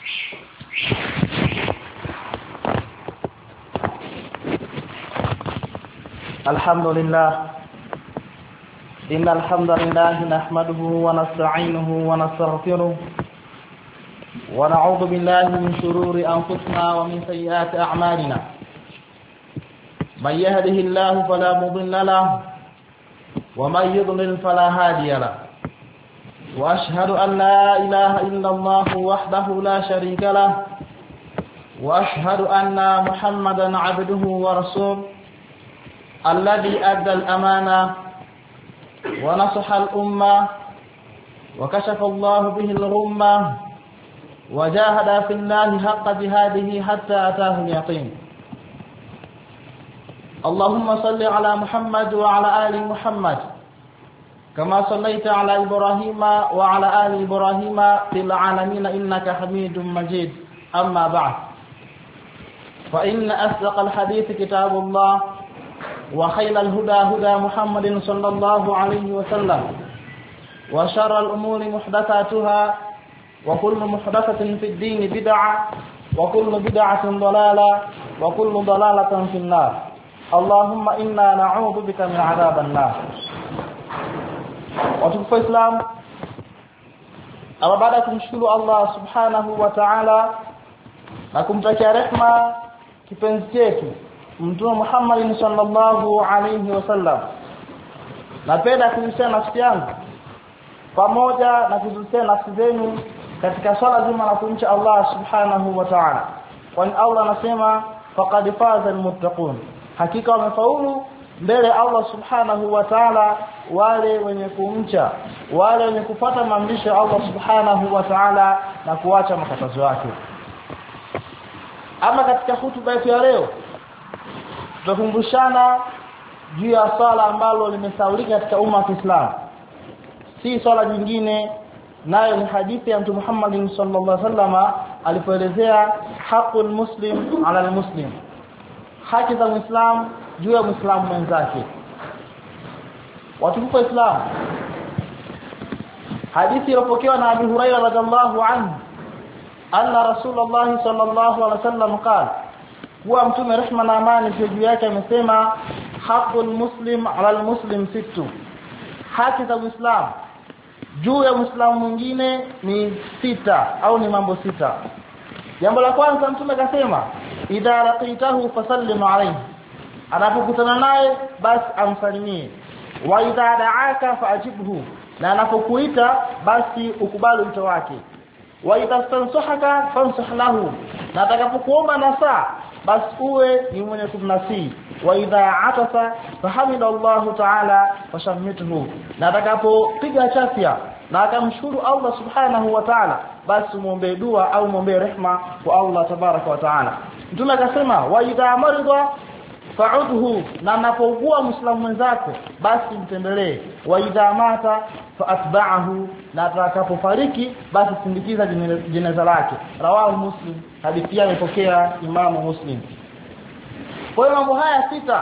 الحمد لله إن الحمد لله نحمده ونستعينه ونستغفره ونعوذ بالله من شرور أنفسنا ومن سيئات أعمالنا من يهده الله فلا مضل له ومن يضلل فلا هادي له وأشهد أن لا إله إلا الله وحده لا شريك له وأشهد أن محمدا عبده ورسوله الذي أدى الأمانة ونصح الأمة وكشف الله به الغمة وجاهد في الله حق جهاده حتى أتاه اليقين. اللهم صل على محمد وعلى آل محمد كما صليت على إبراهيم وعلى آل إبراهيم في العالمين إنك حميد مجيد. أما بعد، فإن أصدق الحديث كتاب الله وخير الهدى هدى محمد صلى الله عليه وسلم وشر الأمور محدثاتها وكل محدثة في الدين بدعة وكل بدعة ضلالة وكل ضلالة في النار. اللهم إنا نعوذ بك من عذاب النار. Watukufu Islam, baada ya kumshukuru Allah subhanahu wa ta'ala na kumtakia rehema kipenzi chetu Mtume Muhammad sallallahu alayhi wasallam, napenda kuhusiana nafsi yangu pamoja na kuhusiana nafsi zenu katika swala zima la kumcha Allah subhanahu wa ta'ala, kwani Allah anasema faqad faza almuttaqun, hakika wamefaulu mbele Allah subhanahu wa ta'ala wale wenye kumcha, wale wenye kufuata maamrisho ya Allah subhanahu wa ta'ala na kuacha makatazo yake. Ama katika hutuba yetu ya leo tutakumbushana juu ya swala ambalo limesaulika katika umma wa Kiislamu, si swala jingine, nayo ni hadithi ya Mtume Muhammad sallallahu alaihi wasallam alipoelezea haqqul muslim ala almuslim, haki za Muislamu juu ya Muislamu mwenzake. Watukufu wa Islam, hadithi iliyopokewa na Abu Hurairah radhiallahu anhu anna Rasulullah sallallahu alaihi wasallam qala, kuwa Mtume rehma na amani juu yake amesema haqqul muslim ala almuslim sittu, haki za Muislamu juu ya Muislamu mwingine ni sita au ni mambo sita. Jambo la kwanza Mtume akasema idha laqitahu fasallim alayhi, anapokutana naye basi amsalimie. Wa idha da'aka fa'ajibhu, na anapokuita basi ukubali wito wake. Wa idha stansahaka fansah lahu, na atakapokuomba nasaa basi uwe ni mwenye kumnasihi. Wa idha atasa fahamida Allah ta'ala fashammithu, na atakapopiga chafya na akamshukuru Allah subhanahu wa ta'ala basi muombe dua au muombe rehma kwa Allah tabaraka wa ta'ala. Mtume akasema wa idha marida fa'udhu, na anapougua Muislamu mwenzako basi mtembelee. Wa idha mata fa'atba'ahu, na atakapofariki basi sindikiza jeneza lake. Rawahu Muslim, hadithi hii imepokea Imamu Muslim. Kwa hiyo mambo haya sita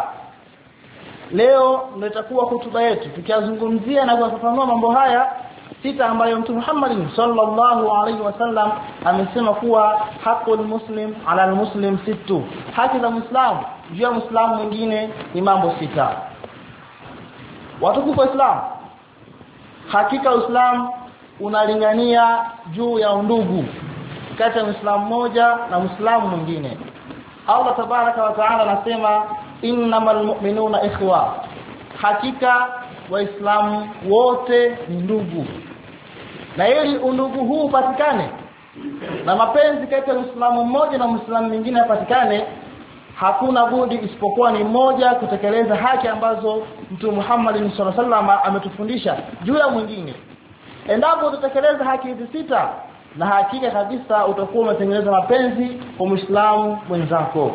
leo ndio itakuwa hutuba yetu, tukizungumzia na kufafanua mambo haya sita ambayo Mtume Muhammad sallallahu alaihi wasallam amesema kuwa haqqul muslim ala almuslim sittu, haki za Muislamu juu ya Muislamu mwingine ni mambo sita. Watukufu wa Islam, hakika Uislamu unalingania juu ya undugu kati ya Muislamu mmoja na Muislamu mwingine. Allah tabaraka wa taala anasema innamal mu'minuna ikhwa, hakika Waislamu wote ni ndugu. Na ili undugu huu upatikane na mapenzi kati ya Muislamu mmoja na Muislamu mwingine yapatikane, hakuna budi isipokuwa ni mmoja kutekeleza haki ambazo Mtume Muhammad sallallahu alaihi wasallam ametufundisha juu ya mwingine. Endapo utatekeleza haki hizi sita, na hakika kabisa utakuwa umetengeneza mapenzi kwa Muislamu mwenzako.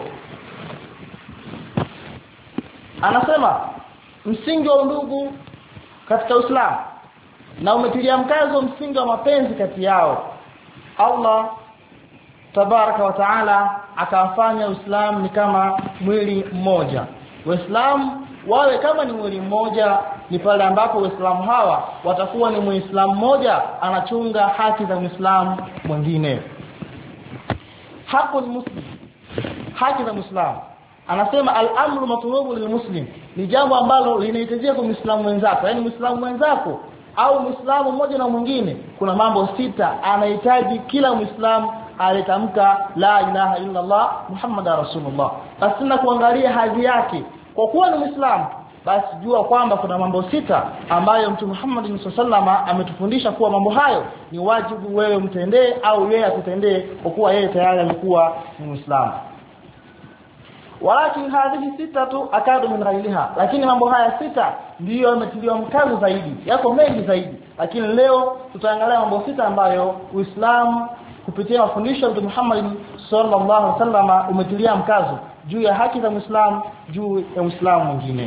Anasema msingi wa undugu katika Uislamu na umetilia mkazo msingi wa mapenzi kati yao. Allah tabaraka wa taala akafanya Uislamu ni kama mwili mmoja. Waislamu wawe kama ni mwili mmoja ni pale ambapo Waislamu hawa watakuwa ni Muislamu mmoja anachunga haki za Muislamu mwingine. haqqul muslim, haki za Muislamu. Anasema al-amru matlubu lilmuslim, ni jambo ambalo linahitajika kwa Muislamu mwenzako, yani Muislamu mwenzako au Muislamu mmoja na mwingine. Kuna mambo 6 anahitaji kila Muislamu alitamka la ilaha illa Allah Muhammadar Rasulullah, basi na kuangalia hadhi yake. Kwa kuwa ni Muislamu, basi jua kwamba kuna mambo 6 ambayo Mtume Muhammad sallallahu ametufundisha kuwa mambo hayo ni wajibu wewe mtendee au yeye akutendee, kwa kuwa yeye tayari amekuwa ni Muislamu. Walakin hadhihi 6 akadu min ghairiha, lakini mambo haya 6 ndiyo yametiliwa mkazo zaidi, yako mengi zaidi, lakini leo tutaangalia mambo 6 ambayo Uislamu kupitia mafundisho ya Mtume Muhammad sallallahu alaihi wasallam umetilia mkazo juu ya haki za Muislamu juu ya Muislamu mwingine.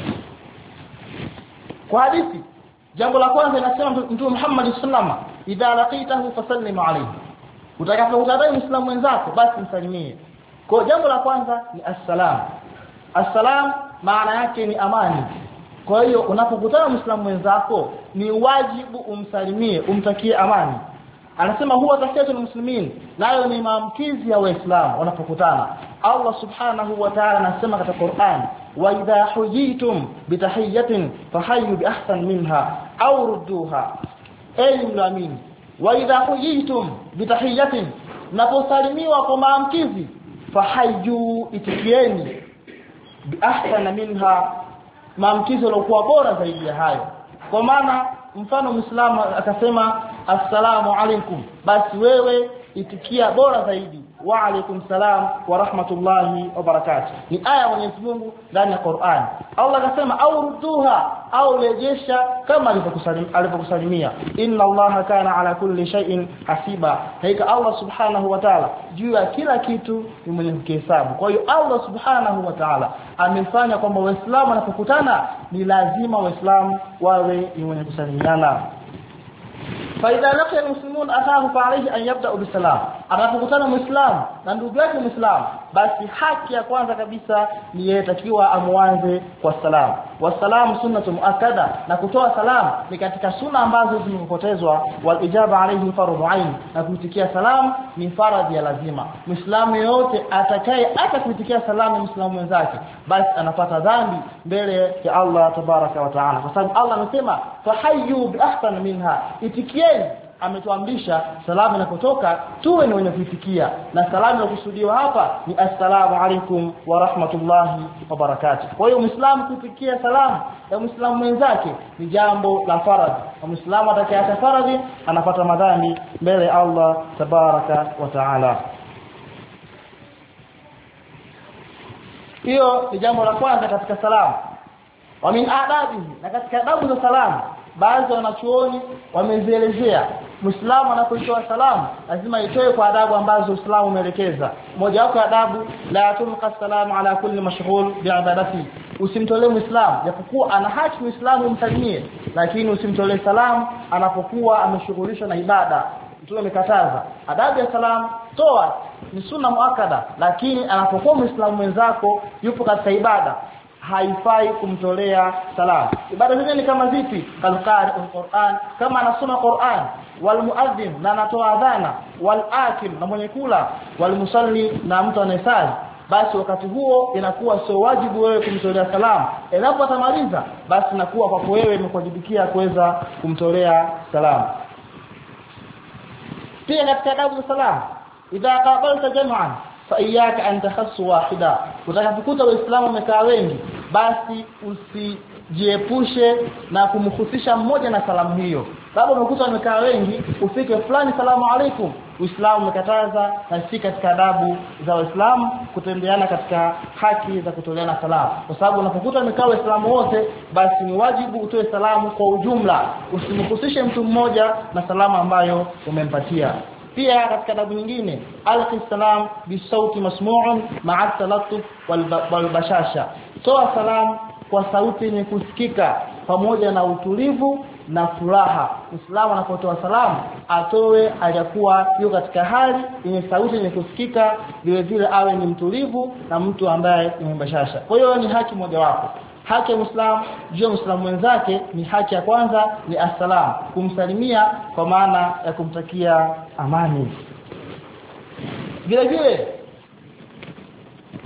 Kwa hadithi, jambo la kwanza linasema Mtume Muhammad sallallahu alaihi wasallam, idha laqitahu fasallim alayhi, utakapokutana Muislamu mwenzako basi msalimie. Kwa jambo la kwanza ni assalam. Assalam maana yake ni amani. Kwa hiyo unapokutana Muislamu mwenzako ni wajibu umsalimie, umtakie amani. Anasema huwa tahiyatul muslimin, nayo ni maamkizi ya Waislamu wanapokutana. Allah subhanahu wa ta'ala anasema katika Qur'an, wa idha huyitum bitahiyatin fahayyu bi ahsan minha aw rudduha. Enyi mlaamini, wa idha huyitum bitahiyatin, naposalimiwa kwa maamkizi, fahayyu, itikieni, bi ahsan minha, maamkizi yaliokuwa bora zaidi ya hayo. Kwa maana mfano Muislamu akasema assalamu alaykum, basi wewe itikia bora zaidi wa alaykum salam wa rahmatullahi wa barakatuh. Ni aya ya Mwenyezi Mungu ndani ya Qur'an. Allah akasema au rudduha, au rejesha kama alivyokusalimia. Inna Allaha kana ala kulli shay'in hasiba, hakika Allah subhanahu wa ta'ala juu ya kila kitu ni mwenye kuhesabu. Kwa hiyo Allah subhanahu wa ta'ala amefanya kwamba Waislamu wanapokutana ni lazima Waislamu wawe ni wenye kusalimiana. فإذا لقي المسلمون أخاه فعليه أن يبدأ بالسلام. Anapokutana Muislamu na ndugu yake Muislamu, basi haki ya kwanza kabisa ni yeye takiwa amwanze kwa salamu. Wasalamu sunnatu muakkada, na kutoa salamu ni katika sunna ambazo zimepotezwa. Wal ijaba alayhi fardhu ain, na kuitikia salamu ni faradhi ya lazima. Muislamu yote atakaye kuitikia salamu Muislamu mwenzake, basi anapata dhambi mbele ya Allah tabaraka wa taala, kwa sababu Allah amesema fahayyu bi ahsan minha, itikieni. Ametuamrisha salamu inapotoka tuwe ni wenye kuitikia, na salamu inakusudiwa hapa ni assalamu alaykum wa rahmatullahi wa barakatuh. Kwa hiyo Muislamu kuitikia salamu ya Muislamu mwenzake ni jambo la faradhi, na Muislamu atakayeacha faradhi anapata madhambi mbele ya Allah tabaraka wa taala. Hiyo ni jambo la kwanza katika salamu. Wa min adabi, na katika adabu za salamu baadhi ya wanachuoni wamezielezea. Muislamu anapoitoa salamu lazima itoe kwa adabu ambazo Uislamu umeelekeza. Moja wapo adabu, la tulqa salamu ala kulli mashghul bi'ibadati, usimtolee Muislamu japokuwa ana haki Muislamu umsalimie, lakini usimtolee salamu anapokuwa ameshughulishwa na ibada. Mtume amekataza. Adabu ya salamu toa, ni sunna muakkada, lakini anapokuwa Muislamu mwenzako yupo katika ibada haifai kumtolea salamu. Ibada zenyewe ni kama zipi? Kalqari al-Qur'an, kama anasoma Qur'an, wal muadhdhin, na anatoa adhana, wal akil, na mwenye kula, wal musalli, na mtu anayesali, basi wakati huo inakuwa sio wajibu wewe kumtolea salamu. Inapotamaliza basi inakuwa kwako wewe imekuwajibikia kuweza kumtolea salamu. Pia katika adabu za salamu, idha qabalta jam'an fa iyyaka an takhassu wahida, utakapokuta Waislamu wamekaa wengi, basi usijiepushe na kumhusisha mmoja na salamu hiyo. Labda umekuta wamekaa wengi, ufike fulani salamu alaykum. Uislamu umekataza, na si katika adabu za Waislamu kutembeana katika haki za kutoleana salamu, kwa sababu unapokuta wamekaa Waislamu wote, basi ni wajibu utoe salamu kwa ujumla, usimhusishe mtu mmoja na salamu ambayo umempatia. Pia katika adabu nyingine, alqi salam bisauti masmu'un ma'a talattuf wal bashasha, toa salamu kwa sauti yenye kusikika pamoja na utulivu na furaha. Muislamu anapotoa salamu atoe aliyakuwa yuko katika hali yenye sauti yenye kusikika, vile vile awe ni mtulivu na mtu ambaye ni mbashasha. Kwa hiyo ni haki moja wapo. Haki ya Muislamu juu ya Muislamu mwenzake ni haki ya kwanza ni assalam, kumsalimia kwa maana ya kumtakia amani. Vile vile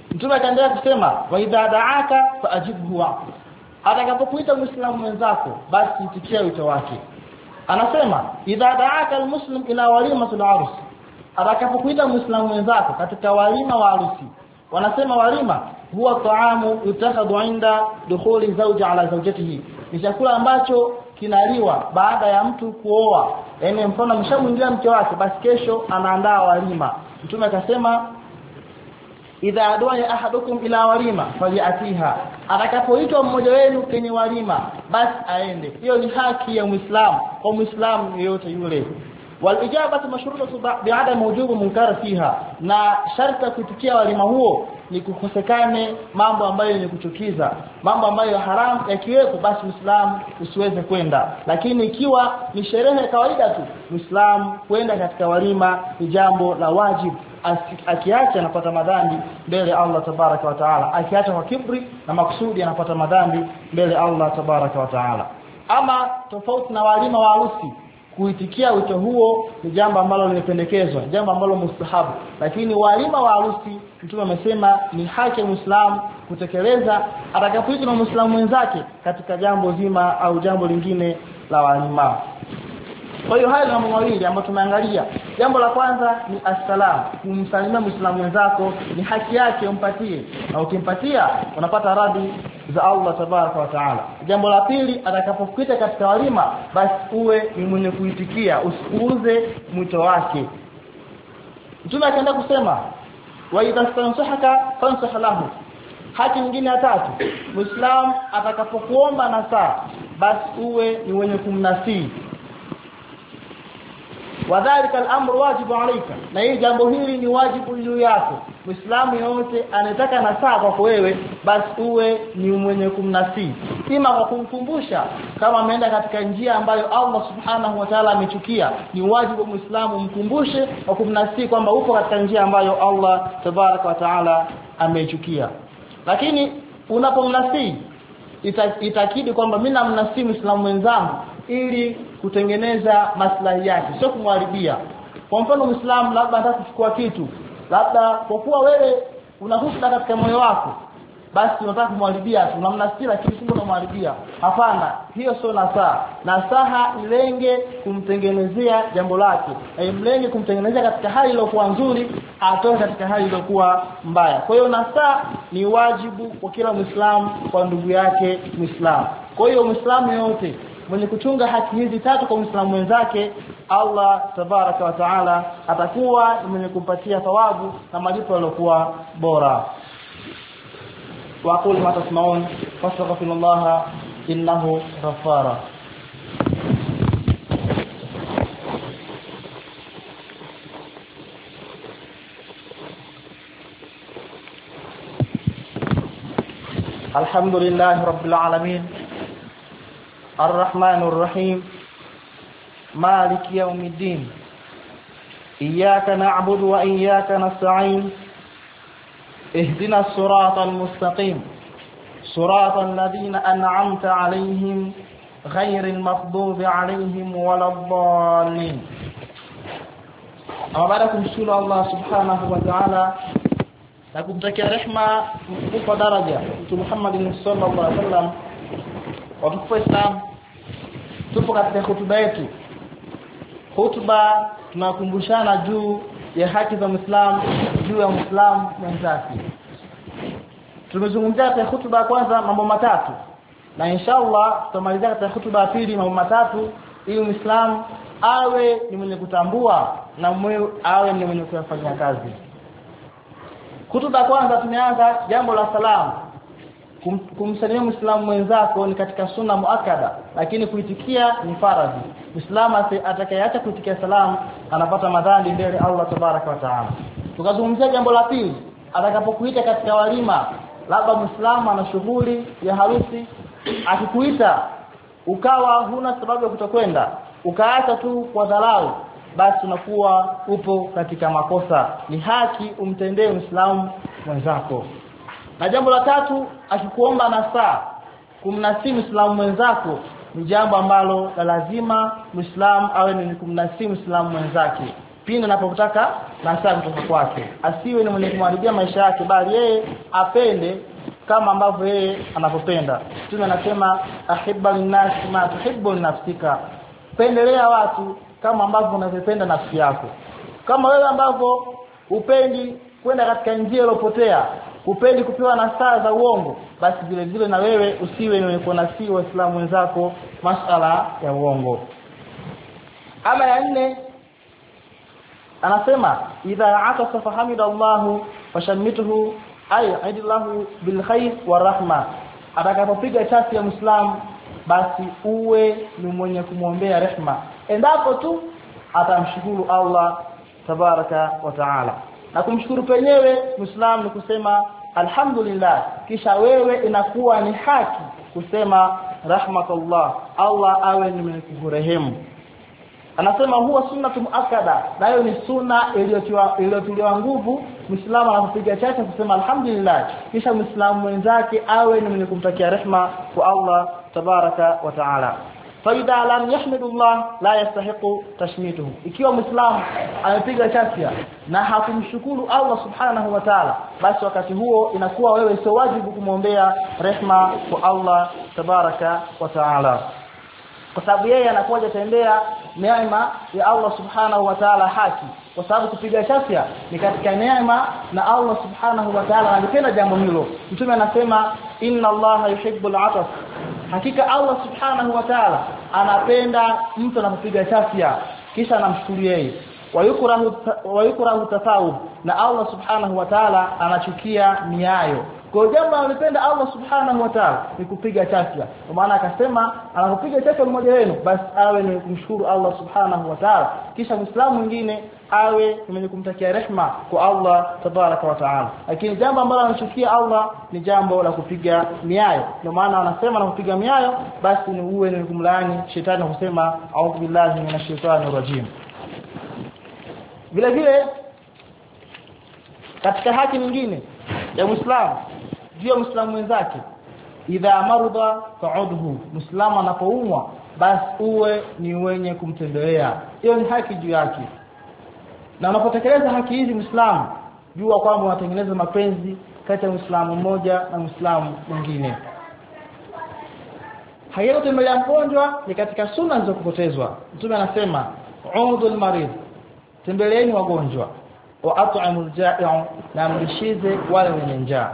Mtume akaendelea kusema wa idha da'aka faajibhu, atakapokuita muislamu mwenzako basi itikia wito wake. Anasema idha da'aka almuslim ila walimatul arus, atakapokuita muislamu mwenzako katika walima wa harusi. Wanasema walima huwa taamu yutakhadhu inda dukhuli zawji ala zawjatihi, ni chakula ambacho kinaliwa baada ya mtu kuoa. Yaani mfano mshamuingia mke wake, basi kesho anaandaa walima. Mtume akasema idha adwa ahadukum ila walima faliatiha, atakapoitwa mmoja wenu kwenye walima basi aende. Hiyo ni haki ya Muislamu kwa Muislamu yeyote yule. Walijabatu mashrutatu bi'adam wujubu munkar fiha, na sharti kuitikia walima huo ni kukosekane mambo ambayo ni kuchukiza, mambo ambayo haramu yakiwepo, basi Muislamu usiweze kwenda. Lakini ikiwa ni sherehe kawaida tu, Muislamu kwenda katika walima ni jambo la wajibu. Akiacha anapata madhambi mbele Allah tabaraka wa taala, akiacha kwa kibri na makusudi anapata madhambi mbele Allah tabaraka wa taala. Ama tofauti na walima wa harusi, kuitikia wito huo ni jambo ambalo limependekezwa, jambo ambalo mustahabu. Lakini walima wa harusi Mtume amesema ni haki ya Muislamu kutekeleza atakapoitwa na Muislamu mwenzake katika jambo zima au jambo lingine la walima. Kwa hiyo haya ni mambo mawili ambayo tumeangalia. Jambo la kwanza ni assalam, kumsalimia Muislamu mwenzako ni haki yake umpatie, na ukimpatia unapata radhi za Allah tabaraka wa taala. Jambo la pili, atakapokuita katika walima basi uwe ni mwenye kuitikia, usipuuze mwito wake. Mtume akaenda kusema wa idha stansahaka fansah lahu. Haki nyingine ya tatu, Muislamu atakapokuomba nasaha basi uwe ni mwenye kumnasihi. Wadhālika al-amru wajibu alayka, na hii jambo hili ni wajibu juu yako. Muislamu yote anataka nasaha kwako wewe, basi uwe ni mwenye kumnasihi, ima kwa kumkumbusha kama ameenda katika njia ambayo Allah subhanahu wa ta'ala amechukia. Ni wajibu Muislamu mkumbushe kwa kumnasihi kwamba uko katika njia ambayo Allah tabaraka wa ta'ala amechukia. Lakini unapomnasihi itakidi kwamba mimi namnasihi Muislamu mwenzangu ili kutengeneza maslahi yake, sio kumharibia. Kwa mfano Muislamu labda anataka kuchukua kitu, labda kwa kuwa wewe una husda katika moyo wako, basi unataka kumharibia tu, unamnasihi lakini sio unamharibia. Hapana, hiyo sio nasaha. Nasaha ilenge kumtengenezea jambo lake, mlenge kumtengenezea katika hali iliyokuwa nzuri, atoe katika hali iliyokuwa mbaya. Kwa hiyo nasaha ni wajibu kwa kila Muislamu kwa ndugu yake Muislamu. Kwa hiyo Muislamu yote mwenye kuchunga haki hizi tatu kwa Muislamu mwenzake, Allah tabaraka wa taala atakuwa mwenye kumpatia thawabu na malipo yaliokuwa bora. Wa aqul ma tasma'un fastaghfirullaha innahu ghafara. Alhamdulillahi rabbil alamin, الرحمن الرحيم، مالك يوم الدين، إياك نعبد وإياك نستعين، اهدنا الصراط المستقيم، صراط الذين أنعمت عليهم غير المغضوب عليهم ولا الضالين. أما بعدكم سؤال الله سبحانه وتعالى لكم تكي رحمة مكفى درجة محمد صلى الله عليه وسلم. Watukufu Islam, tupo katika hutuba yetu. Hutuba tunakumbushana juu ya haki za Muislamu juu ya Muislamu mwenzake. Tumezungumzia katika hutuba ya kwanza mambo matatu, na inshallah tutamalizia katika hutuba ya pili mambo matatu, ili Muislamu awe ni mwenye kutambua na awe ni mwenye kufanya kazi. Hutuba ya kwanza tumeanza jambo la salamu. Kumsalimia Muislamu mwenzako ni katika sunna muakkada, lakini kuitikia ni faradhi. Muislamu atakayeacha kuitikia salamu anapata madhambi mbele Allah tabaraka wa taala. Tukazungumzia jambo la pili, atakapokuita katika walima, labda Muislamu ana shughuli ya harusi, akikuita ukawa huna sababu ya kutokwenda, ukaacha tu kwa dharau, basi unakuwa upo katika makosa. Ni haki umtendee Muislamu mwenzako. Na jambo la tatu, akikuomba nasaha, kumnasihi Muislamu mwenzako ni jambo ambalo la lazima Muislamu awe ni kumnasihi Muislamu mwenzake. pindi anapotaka nasaha kutoka kwake. Asiwe ni mwenye kumharibia maisha yake, bali yeye apende kama ambavyo yeye anapopenda. Mtume anasema ahibba linnas ma tuhibbu nafsika, pendelea watu kama ambavyo unavyopenda nafsi yako. Kama wewe ambavyo upendi kwenda katika njia iliyopotea, upendi kupewa nasaha za uongo, basi vile vile na wewe usiwe ni kunasihi waislamu wenzako masala ya uongo. Ama ya 4 anasema idha atasa fahamida Allahu washammituhu ay aidillahu bil khair wa rahma. Atakapopiga chasi ya Muislamu, basi uwe ni mwenye kumwombea rehema, endapo tu atamshukuru Allah tabaraka wa taala. Na kumshukuru penyewe Muislamu ni kusema alhamdulillah, kisha wewe inakuwa ni haki kusema rahmatullah, Allah awe ni mwenye kurehemu. Anasema huwa sunnatu muakkada, nayo ni sunna iliyotuliwa nguvu. Muislamu anapopiga chache kusema alhamdulillah, kisha Muislamu mwenzake awe ni mwenye kumtakia rehema kwa Allah tabaraka wa taala. Faida lam yahmidullah la yastahiqu tashmituhu. Ikiwa Muislamu amepiga chafya na hakumshukuru Allah subhanahu wa ta'ala, basi wakati huo inakuwa wewe sio wajibu kumwombea rehema kwa Allah tabaraka wa ta'ala, kwa sababu yeye anakuwa hajatendea neema ya Allah subhanahu wa ta'ala haki. Kwa sababu kupiga chafya ni katika neema na Allah subhanahu wa ta'ala anapenda jambo hilo. Mtume anasema inna Allaha yuhibbul atas, hakika Allah subhanahu wa ta'ala anapenda mtu anapopiga chafya kisha anamshukuru yeye. Wayukrahu tafawud, na Allah subhanahu wa ta'ala anachukia miayo. Kwa jambo analipenda Allah subhanahu wa ta'ala ni kupiga chafya. Kwa maana akasema anapopiga chafya mmoja wenu, basi awe ni kumshukuru Allah subhanahu wa ta'ala, kisha Muislamu mwingine awe mwenye kumtakia rehema kwa Allah tabaraka wa ta'ala. Lakini jambo ambalo anachukia Allah ni jambo la kupiga miayo. Ndio maana anasema anapopiga miayo, basi ni uwe ni kumlaani shetani na kusema a'udhu billahi minash shaitani rajim. Vile vile katika haki nyingine ya Muislamu juu ya Muislamu mwenzake, idha marudha fa'udhu, Muislamu anapoumwa basi uwe ni wenye kumtembelea. Hiyo ni haki juu yake. Na unapotekeleza haki hizi Muislamu, jua kwamba unatengeneza mapenzi kati ya Muislamu mmoja na Muislamu mwingine. Hayo kutembelea mgonjwa ni katika sunna zilizopotezwa. Mtume anasema udhul marid, tembeleeni wagonjwa, wa at'amul ja'i', na mlishize wale wenye njaa.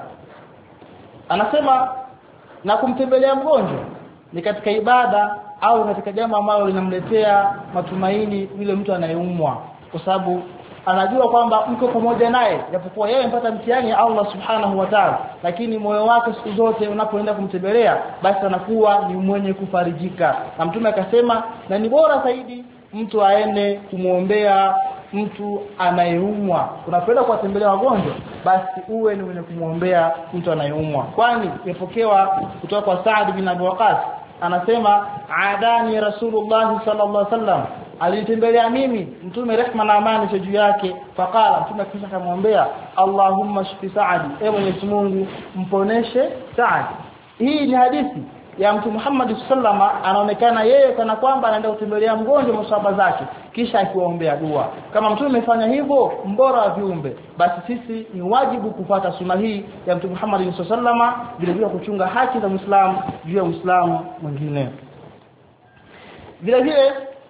Anasema na kumtembelea mgonjwa ni katika ibada au katika jambo ambalo linamletea matumaini yule mtu anayeumwa, kwa sababu anajua kwamba mko pamoja naye, japokuwa yeye mpata mtihani ya Allah subhanahu wa ta'ala, lakini moyo wake siku zote unapoenda kumtembelea, basi anakuwa ni mwenye kufarijika. Na Mtume akasema na ni bora zaidi mtu aende kumuombea mtu anayeumwa. Unapoenda kuwatembelea wagonjwa, basi uwe ni mwenye kumuombea mtu anayeumwa. Kwani imepokewa kutoka kwa Saad bin Abi Waqqas, anasema adani Rasulullah sallallahu alaihi wasallam, alinitembelea mimi Mtume rehma na amani juu yake, faqala, Mtume kisha akamwombea Allahumma shfi Saad, ewe Mwenyezi Mungu mponeshe Saad. Hii ni hadithi ya Mtume Muhammad sallallahu, anaonekana yeye kana kwamba anaenda kutembelea mgonjwa masahaba zake kisha akiwaombea dua. Kama Mtume amefanya hivyo, mbora wa viumbe, basi sisi ni wajibu kufuata sunna hii ya Mtume Muhammad sallallahu, vile vile kuchunga haki za Muislamu juu ya Muislamu mwingine. Vile vile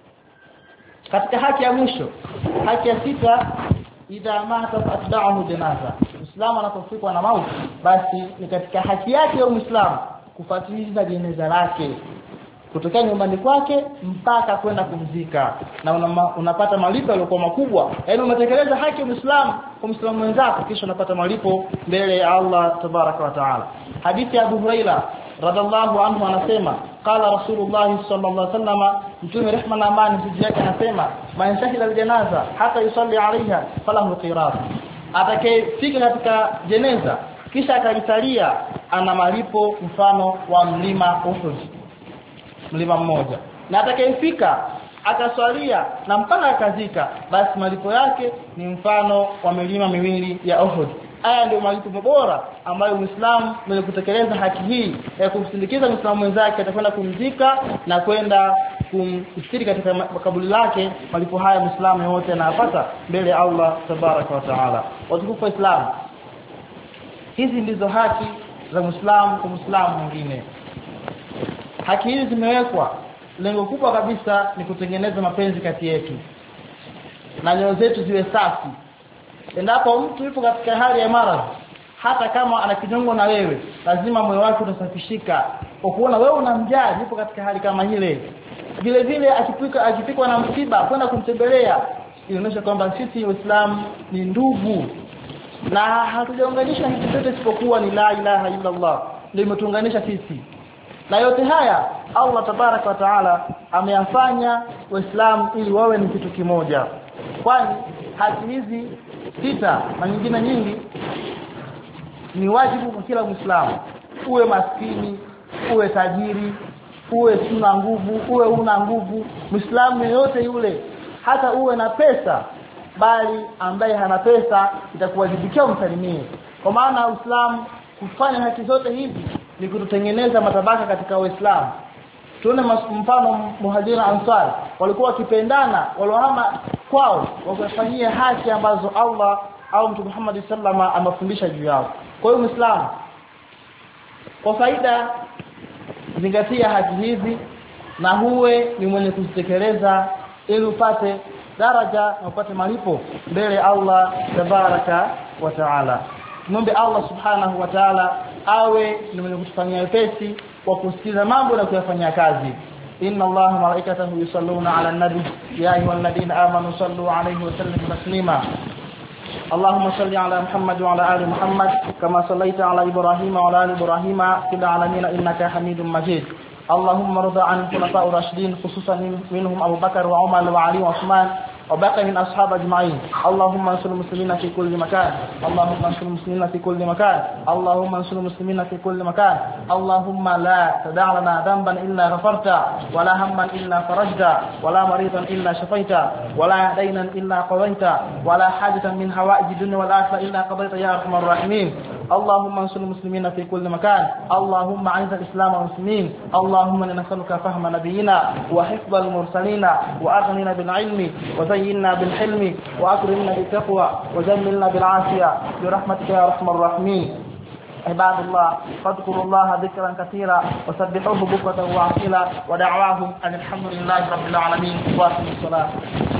katika haki ya mwisho, haki ya 6, idha mata atba'ahu janaza, Muislamu anapofikwa na mauti, basi ni katika haki yake ya Muislamu kufuatilia jeneza lake kutoka nyumbani kwake mpaka kwenda kumzika, na unapata malipo yaliokuwa makubwa. Yaani umetekeleza haki ya Muislamu kwa Muislamu mwenzako, kisha unapata malipo mbele ya Allah tabaraka wa taala. Hadithi ya Abu Huraira radhiallahu anhu anasema qala Rasulullah sallallahu alaihi wasallam, Mtume rehma na amani juu yake anasema man shahida aljanaza hata yusalli alaiha falahu qirat, atakayefika katika jeneza kisha akalisalia ana malipo mfano wa mlima Uhud, mlima mmoja. Na atakayefika akaswalia na mpaka akazika, basi malipo yake ni mfano wa milima miwili ya Uhud. haya ndio malipo bora ambayo Muislamu mwenye kutekeleza haki hii ya kumsindikiza Muislamu mwenzake atakwenda kumzika na kwenda kumstiri katika kaburi lake. Malipo haya Muislamu yote anapata mbele ya Allah tabaraka wa taala. Watukufu wa Islam, hizi ndizo haki za Muislamu kwa Muislamu mwingine. Haki hizi zimewekwa, lengo kubwa kabisa ni kutengeneza mapenzi kati yetu na nyoyo zetu ziwe safi. Endapo mtu yupo katika hali ya maradhi, hata kama ana kinyongo na wewe, lazima moyo wake utasafishika kwa kuona wewe unamjali, yupo katika hali kama ile. Vile vile akipikwa na msiba kwenda kumtembelea, inaonyesha kwamba sisi Waislamu ni ndugu na hatujaunganisha hivi chote isipokuwa ni la ilaha illa Allah ndio imetuunganisha sisi. Na yote haya Allah tabaraka wa taala ameyafanya Waislamu ili wawe ni kitu kimoja. Kwani haki hizi sita na nyingine nyingi ni wajibu kwa kila Muislamu. Uwe maskini, uwe tajiri, uwe sina nguvu, uwe una nguvu, Muislamu yote yule, hata uwe na pesa, bali ambaye hana pesa itakuwajibikia umsalimie. Kwa maana Uislamu kufanya haki zote hizi ni kutengeneza matabaka katika Uislamu. Tuone mfano Muhajira Ansar, walikuwa wakipendana, waliohama kwao wakafanyia haki ambazo Allah au Mtume Muhammad sallama amefundisha juu yao. Kwa hiyo Muislamu, kwa faida, zingatia haki hizi na huwe ni mwenye kuzitekeleza ili upate daraja na upate malipo mbele Allah tabaraka wa taala. Muombe Allah subhanahu wa ta'ala awe ni mwenye kutufanyia wepesi wa kusikiza mambo na kuyafanyia kazi. Inna Allaha malaikatahu yusalluna 'alan nabi ya ayyuhalladhina amanu sallu 'alayhi wa sallimu taslima. اللهم صل على محمد وعلى آل محمد كما صليت على إبراهيم وعلى آل إبراهيم في العالمين إنك حميد مجيد. اللهم ارض عن الخلفاء الراشدين خصوصا منهم أبو بكر وعمر وعلي وعثمان وبقي من أصحاب أجمعين. اللهم انصر المسلمين في كل مكان، اللهم انصر المسلمين في كل مكان، اللهم انصر المسلمين في كل مكان. اللهم لا تدع لنا ذنبا إلا غفرته، ولا هما إلا فرجته، ولا مريضا إلا شفيته، ولا دينا إلا قضيته، ولا حاجة من حوائج الدنيا والآخرة إلا قضيته يا أرحم الراحمين. اللهم انصر المسلمين في كل مكان، اللهم اعز الإسلام والمسلمين. اللهم نسألك فهم نبينا وحفظ المرسلين وأغننا بالعلم وزينا بالحلم وأكرمنا بالتقوى وجملنا بالعافية برحمتك يا أرحم الراحمين. عباد الله، فاذكروا الله ذكرا كثيرا وسبحوه بكرة وعصيلا ودعواهم أن الحمد لله رب العالمين. واقيموا الصلاة.